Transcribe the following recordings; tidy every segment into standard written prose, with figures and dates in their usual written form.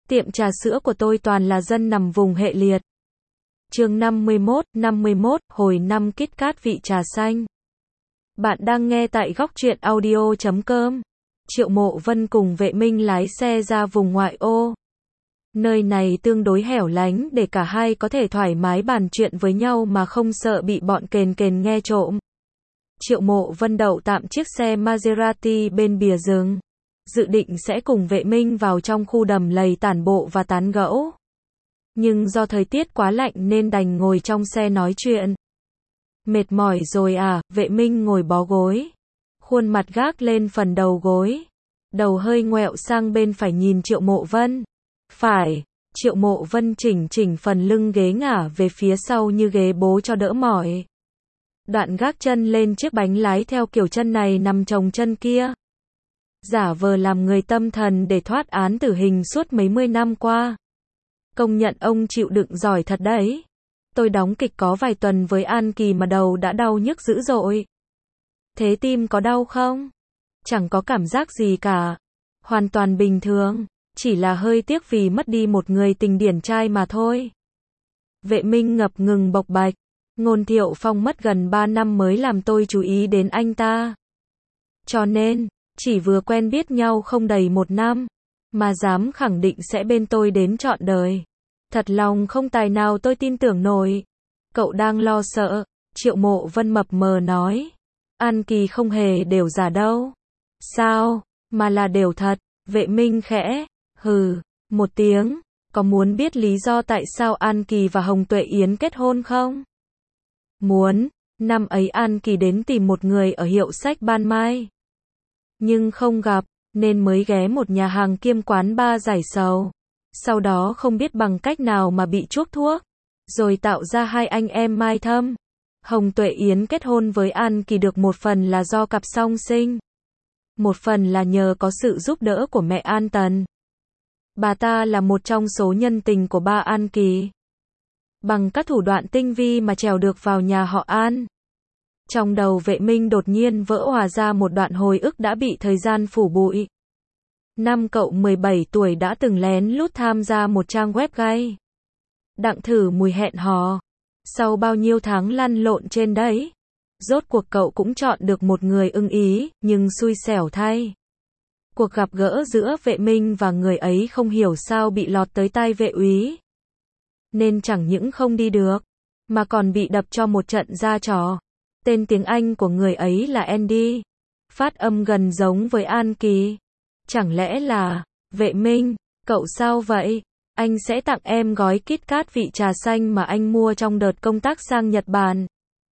Tiệm trà sữa của tôi toàn là dân nằm vùng hệ liệt. Chương 51, hồi 5 KitKat vị trà xanh. Bạn đang nghe tại góc truyện audio.com. Triệu Mộ Vân cùng Vệ Minh lái xe ra vùng ngoại ô. Nơi này tương đối hẻo lánh để cả hai có thể thoải mái bàn chuyện với nhau mà không sợ bị bọn kền kền nghe trộm. Triệu Mộ Vân đậu tạm chiếc xe Maserati bên bìa rừng. Dự định sẽ cùng Vệ Minh vào trong khu đầm lầy tản bộ và tán gẫu. Nhưng do thời tiết quá lạnh nên đành ngồi trong xe nói chuyện. Mệt mỏi rồi à? Vệ Minh ngồi bó gối. Khuôn mặt gác lên phần đầu gối. Đầu hơi ngoẹo sang bên phải nhìn Triệu Mộ Vân. Phải. Triệu Mộ Vân chỉnh phần lưng ghế ngả về phía sau như ghế bố cho đỡ mỏi. Đoạn gác chân lên chiếc bánh lái theo kiểu chân này nằm chồng chân kia. Giả vờ làm người tâm thần để thoát án tử hình suốt mấy mươi năm qua. Công nhận ông chịu đựng giỏi thật đấy. Tôi đóng kịch có vài tuần với An Kỳ mà đầu đã đau nhức dữ dội. Thế tim có đau không? Chẳng có cảm giác gì cả. Hoàn toàn bình thường. Chỉ là hơi tiếc vì mất đi một người tình điển trai mà thôi. Vệ Minh ngập ngừng bộc bạch. Ngôn Thiệu Phong mất gần 3 năm mới làm tôi chú ý đến anh ta. Cho nên, chỉ vừa quen biết nhau không đầy 1 năm, mà dám khẳng định sẽ bên tôi đến trọn đời. Thật lòng không tài nào tôi tin tưởng nổi. Cậu đang lo sợ, Triệu Mộ Vân mập mờ nói. An Kỳ không hề đều giả đâu. Sao, mà là đều thật. Vệ Minh khẽ, hừ, một tiếng. Có muốn biết lý do tại sao An Kỳ và Hồng Tuệ Yến kết hôn không? Muốn. Năm ấy An Kỳ đến tìm một người ở hiệu sách Ban Mai. Nhưng không gặp, nên mới ghé một nhà hàng kiêm quán bar giải sầu. Sau đó không biết bằng cách nào mà bị chuốc thuốc, rồi tạo ra hai anh em Mai Thâm. Hồng Tuệ Yến kết hôn với An Kỳ được một phần là do cặp song sinh. Một phần là nhờ có sự giúp đỡ của mẹ An Tần. Bà ta là một trong số nhân tình của ba An Kỳ. Bằng các thủ đoạn tinh vi mà trèo được vào nhà họ An. Trong đầu Vệ Minh đột nhiên vỡ òa ra một đoạn hồi ức đã bị thời gian phủ bụi. Năm cậu 17 tuổi đã từng lén lút tham gia một trang web gay. Đặng thử mùi hẹn hò. Sau bao nhiêu tháng lăn lộn trên đấy, rốt cuộc cậu cũng chọn được một người ưng ý, nhưng xui xẻo thay. Cuộc gặp gỡ giữa Vệ Minh và người ấy không hiểu sao bị lọt tới tai Vệ úy. Nên chẳng những không đi được, mà còn bị đập cho một trận ra trò. Tên tiếng Anh của người ấy là Andy. Phát âm gần giống với An Kỳ. Chẳng lẽ là, Vệ Minh, cậu sao vậy? Anh sẽ tặng em gói KitKat vị trà xanh mà anh mua trong đợt công tác sang Nhật Bản.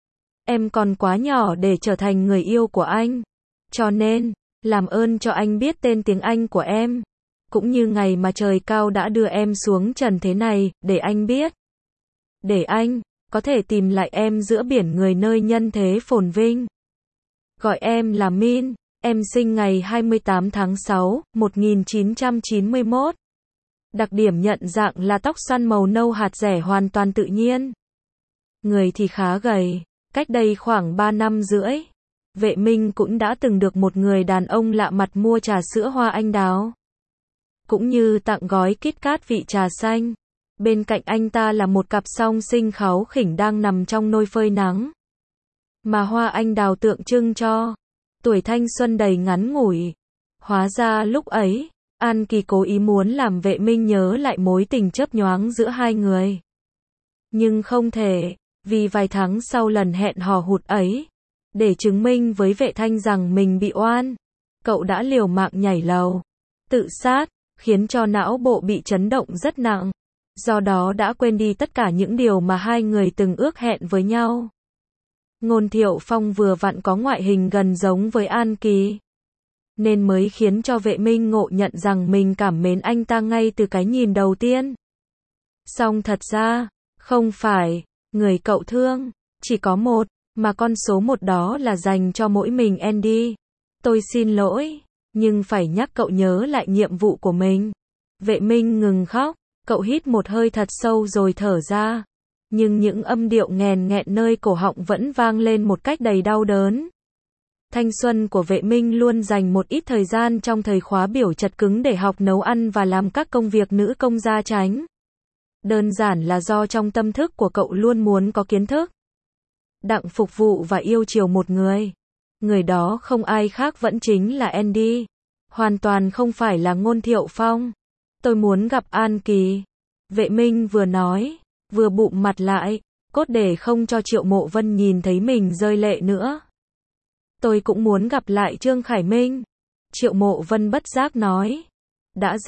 Em còn quá nhỏ để trở thành người yêu của anh. Cho nên, làm ơn cho anh biết tên tiếng Anh của em. Cũng như ngày mà trời cao đã đưa em xuống trần thế này, để anh biết. Để anh có thể tìm lại em giữa biển người nơi nhân thế phồn vinh. Gọi em là Min, em sinh ngày 28 tháng 6, 1991. Đặc điểm nhận dạng là tóc xoăn màu nâu hạt rẻ hoàn toàn tự nhiên. Người thì khá gầy, cách đây khoảng 3 năm rưỡi. Vệ Minh cũng đã từng được một người đàn ông lạ mặt mua trà sữa hoa anh đào. Cũng như tặng gói KitKat vị trà xanh. Bên cạnh anh ta là một cặp song sinh kháu khỉnh đang nằm trong nôi phơi nắng. Mà hoa anh đào tượng trưng cho tuổi thanh xuân đầy ngắn ngủi. Hóa ra lúc ấy, An Kỳ cố ý muốn làm Vệ Minh nhớ lại mối tình chớp nhoáng giữa hai người. Nhưng không thể, vì vài tháng sau lần hẹn hò hụt ấy, để chứng minh với Vệ Thanh rằng mình bị oan, cậu đã liều mạng nhảy lầu, tự sát, khiến cho não bộ bị chấn động rất nặng. Do đó đã quên đi tất cả những điều mà hai người từng ước hẹn với nhau. Ngôn Thiệu Phong vừa vặn có ngoại hình gần giống với An Kỳ, nên mới khiến cho Vệ Minh ngộ nhận rằng mình cảm mến anh ta ngay từ cái nhìn đầu tiên. Song thật ra, không phải, người cậu thương, chỉ có một, mà con số một đó là dành cho mỗi mình Andy. Tôi xin lỗi, nhưng phải nhắc cậu nhớ lại nhiệm vụ của mình. Vệ Minh ngừng khóc, cậu hít một hơi thật sâu rồi thở ra. Nhưng những âm điệu nghèn nghẹn nơi cổ họng vẫn vang lên một cách đầy đau đớn. Thanh xuân của Vệ Minh luôn dành một ít thời gian trong thời khóa biểu chật cứng để học nấu ăn và làm các công việc nữ công gia chánh. Đơn giản là do trong tâm thức của cậu luôn muốn có kiến thức, đặng phục vụ và yêu chiều một người. Người đó không ai khác vẫn chính là Andy. Hoàn toàn không phải là Ngôn Thiệu Phong. Tôi muốn gặp An Kỳ. Vệ Minh vừa nói, vừa bụm mặt lại, cốt để không cho Triệu Mộ Vân nhìn thấy mình rơi lệ nữa. Tôi cũng muốn gặp lại Trương Khải Minh. Triệu Mộ Vân bất giác nói. Đã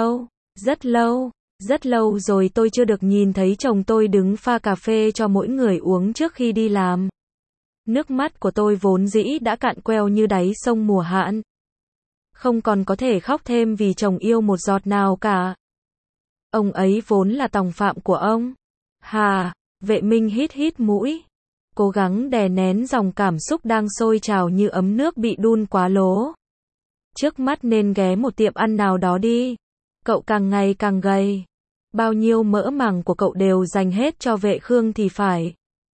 rất lâu rồi tôi chưa được nhìn thấy chồng tôi đứng pha cà phê cho mỗi người uống trước khi đi làm. Nước mắt của tôi vốn dĩ đã cạn queo như đáy sông mùa hạn. Không còn có thể khóc thêm vì chồng yêu một giọt nào cả. Ông ấy vốn là tòng phạm của ông. Hà, Vệ Minh hít mũi. Cố gắng đè nén dòng cảm xúc đang sôi trào như ấm nước bị đun quá lố. Trước mắt nên ghé một tiệm ăn nào đó đi. Cậu càng ngày càng gầy. Bao nhiêu mỡ màng của cậu đều dành hết cho Vệ Khương thì phải.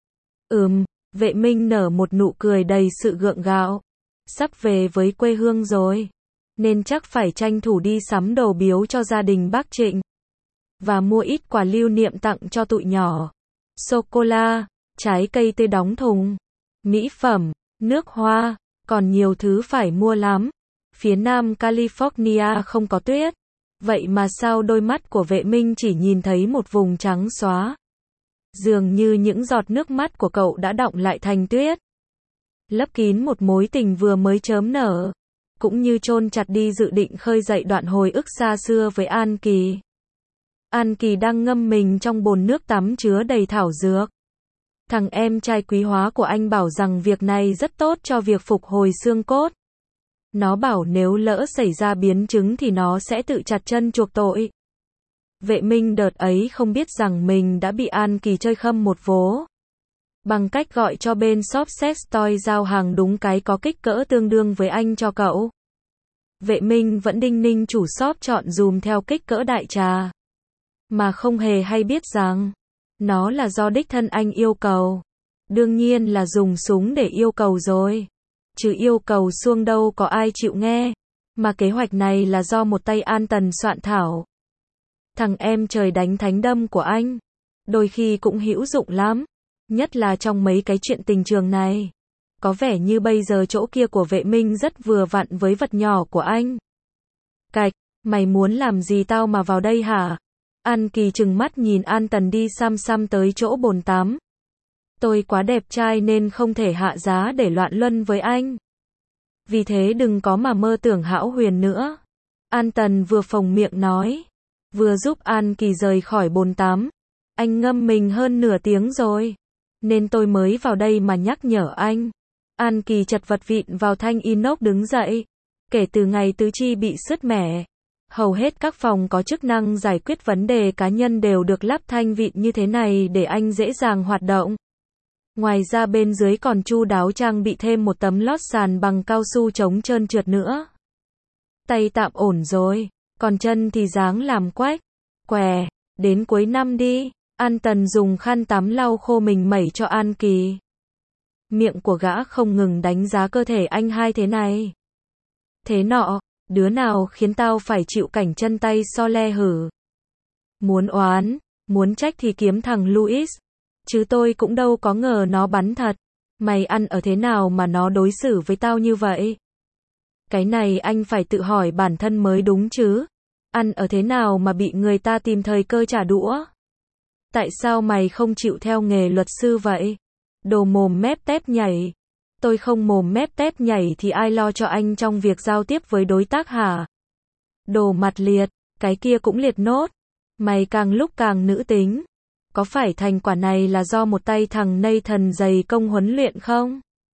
Vệ Minh nở một nụ cười đầy sự gượng gạo. Sắp về với quê hương rồi. Nên chắc phải tranh thủ đi sắm đồ biếu cho gia đình bác Trịnh. Và mua ít quà lưu niệm tặng cho tụi nhỏ. Sô-cô-la, trái cây tươi đóng thùng, mỹ phẩm, nước hoa, còn nhiều thứ phải mua lắm. Phía nam California không có tuyết. Vậy mà sao đôi mắt của Vệ Minh chỉ nhìn thấy một vùng trắng xóa. Dường như những giọt nước mắt của cậu đã đọng lại thành tuyết. Lấp kín một mối tình vừa mới chớm nở. Cũng như chôn chặt đi dự định khơi dậy đoạn hồi ức xa xưa với An Kỳ. An Kỳ đang ngâm mình trong bồn nước tắm chứa đầy thảo dược. Thằng em trai quý hóa của anh bảo rằng việc này rất tốt cho việc phục hồi xương cốt. Nó bảo nếu lỡ xảy ra biến chứng thì nó sẽ tự chặt chân chuộc tội. Vệ Minh đợt ấy không biết rằng mình đã bị An Kỳ chơi khăm một vố. Bằng cách gọi cho bên shop sex toy giao hàng đúng cái có kích cỡ tương đương với anh cho cậu. Vệ Minh vẫn đinh ninh chủ shop chọn dùm theo kích cỡ đại trà. Mà không hề hay biết rằng nó là do đích thân anh yêu cầu. Đương nhiên là dùng súng để yêu cầu rồi. Chứ yêu cầu xuông đâu có ai chịu nghe. Mà kế hoạch này là do một tay An Tần soạn thảo. Thằng em trời đánh thánh đâm của anh. Đôi khi cũng hữu dụng lắm. Nhất là trong mấy cái chuyện tình trường này. Có vẻ như bây giờ chỗ kia của Vệ Minh rất vừa vặn với vật nhỏ của anh. Cạch, mày muốn làm gì tao mà vào đây hả? An Kỳ trừng mắt nhìn An Tần đi xăm tới chỗ bồn tắm. Tôi quá đẹp trai nên không thể hạ giá để loạn luân với anh. Vì thế đừng có mà mơ tưởng hão huyền nữa. An Tần vừa phồng miệng nói. Vừa giúp An Kỳ rời khỏi bồn tắm. Anh ngâm mình hơn nửa tiếng rồi. Nên tôi mới vào đây mà nhắc nhở anh. An Kỳ chật vật vịn vào thanh inox đứng dậy. Kể từ ngày tứ chi bị sứt mẻ. Hầu hết các phòng có chức năng giải quyết vấn đề cá nhân đều được lắp thanh vịn như thế này để anh dễ dàng hoạt động. Ngoài ra bên dưới còn chu đáo trang bị thêm một tấm lót sàn bằng cao su chống trơn trượt nữa. Tay tạm ổn rồi, còn chân thì dáng làm quách, què, đến cuối năm đi. An Tần dùng khăn tắm lau khô mình mẩy cho An Kỳ. Miệng của gã không ngừng đánh giá cơ thể anh hai thế này. Thế nọ, đứa nào khiến tao phải chịu cảnh chân tay so le hử. Muốn oán, muốn trách thì kiếm thằng Louis. Chứ tôi cũng đâu có ngờ nó bắn thật. Mày ăn ở thế nào mà nó đối xử với tao như vậy? Cái này anh phải tự hỏi bản thân mới đúng chứ. Ăn ở thế nào mà bị người ta tìm thời cơ trả đũa? Tại sao mày không chịu theo nghề luật sư vậy? Đồ mồm mép tép nhảy. Tôi không mồm mép tép nhảy thì ai lo cho anh trong việc giao tiếp với đối tác hả? Đồ mặt liệt, cái kia cũng liệt nốt. Mày càng lúc càng nữ tính. Có phải thành quả này là do một tay thằng Nathan dày công huấn luyện không?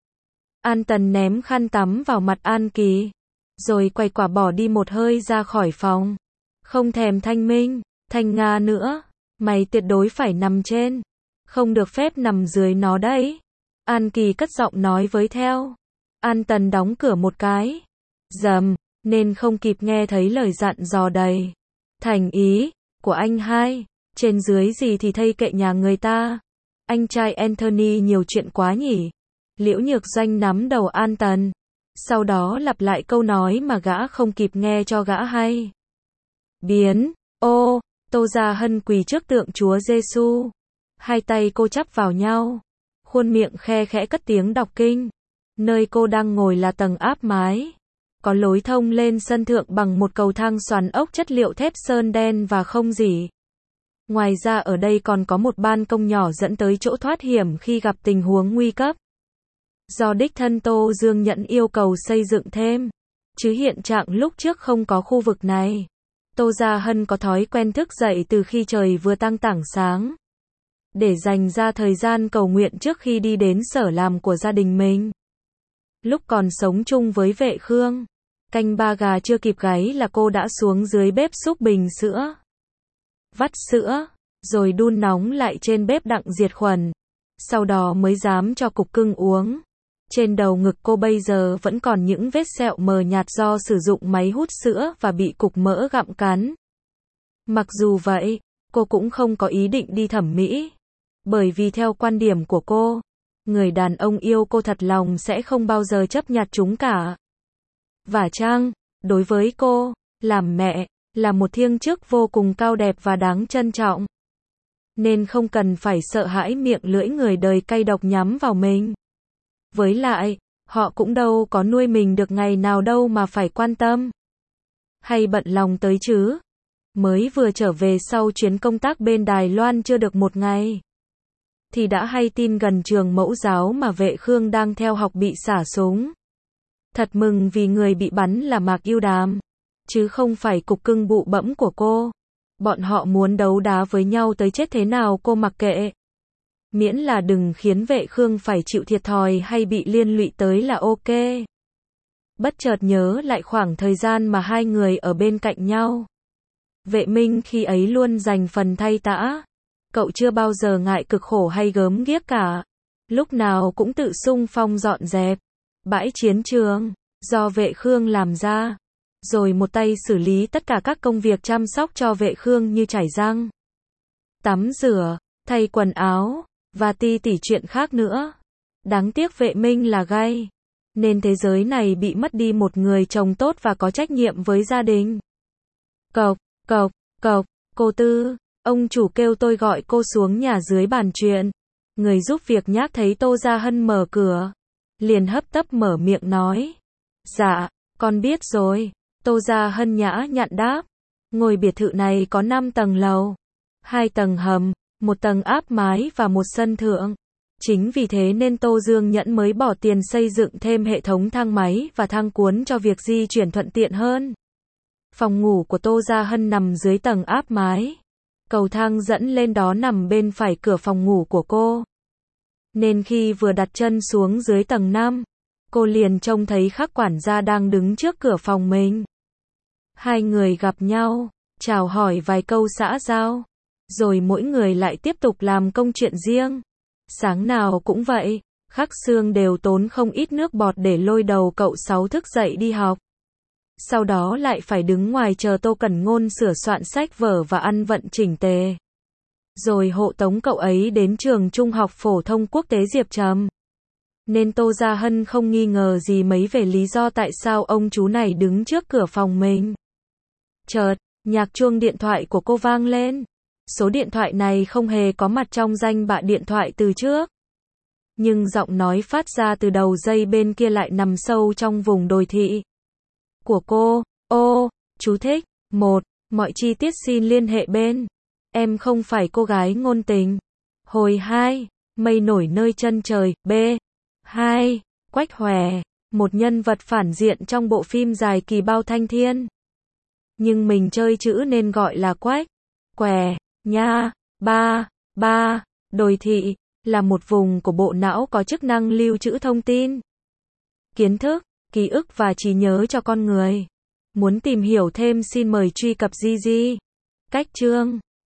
An Tần ném khăn tắm vào mặt An Kỳ. Rồi quay quả bỏ đi một hơi ra khỏi phòng. Không thèm thanh minh, thanh nga nữa. Mày tuyệt đối phải nằm trên. Không được phép nằm dưới nó đấy. An Kỳ cất giọng nói với theo. An Tần đóng cửa một cái. Dầm, nên không kịp nghe thấy lời dặn dò đầy thành ý của anh hai. Trên dưới gì thì thây kệ nhà người ta. Anh trai Anthony nhiều chuyện quá nhỉ. Liễu Nhược Doanh nắm đầu An Tần. Sau đó lặp lại câu nói mà gã không kịp nghe cho gã hay. Biến, ô, Tô Gia Hân quỳ trước tượng Chúa Giêsu, hai tay cô chắp vào nhau, khuôn miệng khe khẽ cất tiếng đọc kinh. Nơi cô đang ngồi là tầng áp mái, có lối thông lên sân thượng bằng một cầu thang xoắn ốc chất liệu thép sơn đen và không rỉ. Ngoài ra ở đây còn có một ban công nhỏ dẫn tới chỗ thoát hiểm khi gặp tình huống nguy cấp. Do đích thân Tô Dương Nhẫn yêu cầu xây dựng thêm, chứ hiện trạng lúc trước không có khu vực này. Tô Gia Hân có thói quen thức dậy từ khi trời vừa tang tảng sáng, để dành ra thời gian cầu nguyện trước khi đi đến sở làm của gia đình mình. Lúc còn sống chung với Vệ Khương, canh ba gà chưa kịp gáy là cô đã xuống dưới bếp xúc bình sữa, vắt sữa, rồi đun nóng lại trên bếp đặng diệt khuẩn. Sau đó mới dám cho cục cưng uống. Trên đầu ngực cô bây giờ vẫn còn những vết sẹo mờ nhạt do sử dụng máy hút sữa và bị cục mỡ gặm cắn. Mặc dù vậy, cô cũng không có ý định đi thẩm mỹ. Bởi vì theo quan điểm của cô, người đàn ông yêu cô thật lòng sẽ không bao giờ chấp nhặt chúng cả. Và chăng, đối với cô, làm mẹ, là một thiêng chức vô cùng cao đẹp và đáng trân trọng. Nên không cần phải sợ hãi miệng lưỡi người đời cay độc nhắm vào mình. Với lại, họ cũng đâu có nuôi mình được ngày nào đâu mà phải quan tâm. Hay bận lòng tới chứ. Mới vừa trở về sau chuyến công tác bên Đài Loan chưa được một ngày, thì đã hay tin gần trường mẫu giáo mà Vệ Khương đang theo học bị xả súng. Thật mừng vì người bị bắn là Mạc Yêu Đàm, chứ không phải cục cưng bụ bẫm của cô. Bọn họ muốn đấu đá với nhau tới chết thế nào cô mặc kệ. Miễn là đừng khiến Vệ Khương phải chịu thiệt thòi hay bị liên lụy tới là ok. Bất chợt nhớ lại khoảng thời gian mà hai người ở bên cạnh nhau. Vệ Minh khi ấy luôn dành phần thay tã. Cậu chưa bao giờ ngại cực khổ hay gớm ghiếc cả. Lúc nào cũng tự xung phong dọn dẹp bãi chiến trường, do Vệ Khương làm ra. Rồi một tay xử lý tất cả các công việc chăm sóc cho Vệ Khương như chải răng, tắm rửa, thay quần áo, và ti tỉ chuyện khác nữa. Đáng tiếc Vệ Minh là gay, nên thế giới này bị mất đi một người chồng tốt và có trách nhiệm với gia đình. Cộc, cộc, cộc, cô Tư, ông chủ kêu tôi gọi cô xuống nhà dưới bàn chuyện. Người giúp việc nhác thấy Tô Gia Hân mở cửa, liền hấp tấp mở miệng nói. Dạ, con biết rồi. Tô Gia Hân nhã nhặn đáp. Ngôi biệt thự này có 5 tầng lầu, 2 tầng hầm, 1 tầng áp mái và một sân thượng. Chính vì thế nên Tô Dương Nhẫn mới bỏ tiền xây dựng thêm hệ thống thang máy và thang cuốn cho việc di chuyển thuận tiện hơn. Phòng ngủ của Tô Gia Hân nằm dưới tầng áp mái. Cầu thang dẫn lên đó nằm bên phải cửa phòng ngủ của cô. Nên khi vừa đặt chân xuống dưới tầng 5, cô liền trông thấy Khắc quản gia đang đứng trước cửa phòng mình. Hai người gặp nhau, chào hỏi vài câu xã giao, rồi mỗi người lại tiếp tục làm công chuyện riêng. Sáng nào cũng vậy, Khắc Sương đều tốn không ít nước bọt để lôi đầu cậu Sáu thức dậy đi học. Sau đó lại phải đứng ngoài chờ Tô Cẩn Ngôn sửa soạn sách vở và ăn vận chỉnh tề. Rồi hộ tống cậu ấy đến trường Trung học phổ thông quốc tế Diệp Trầm. Nên Tô Gia Hân không nghi ngờ gì mấy về lý do tại sao ông chú này đứng trước cửa phòng mình. Chợt, nhạc chuông điện thoại của cô vang lên. Số điện thoại này không hề có mặt trong danh bạ điện thoại từ trước. Nhưng giọng nói phát ra từ đầu dây bên kia lại nằm sâu trong vùng đồi thị của cô. Ô, chú thích. 1. Mọi chi tiết xin liên hệ bên. Em không phải cô gái ngôn tình. Hồi 2. Mây nổi nơi chân trời. B. 2. Quách Hòe, một nhân vật phản diện trong bộ phim dài Kỳ Bao Thanh Thiên. Nhưng mình chơi chữ nên gọi là Quách Què nha. 3. Đồi thị là một vùng của bộ não có chức năng lưu trữ thông tin, kiến thức, ký ức và trí nhớ cho con người. Muốn tìm hiểu thêm xin mời truy cập Gigi. Cách chương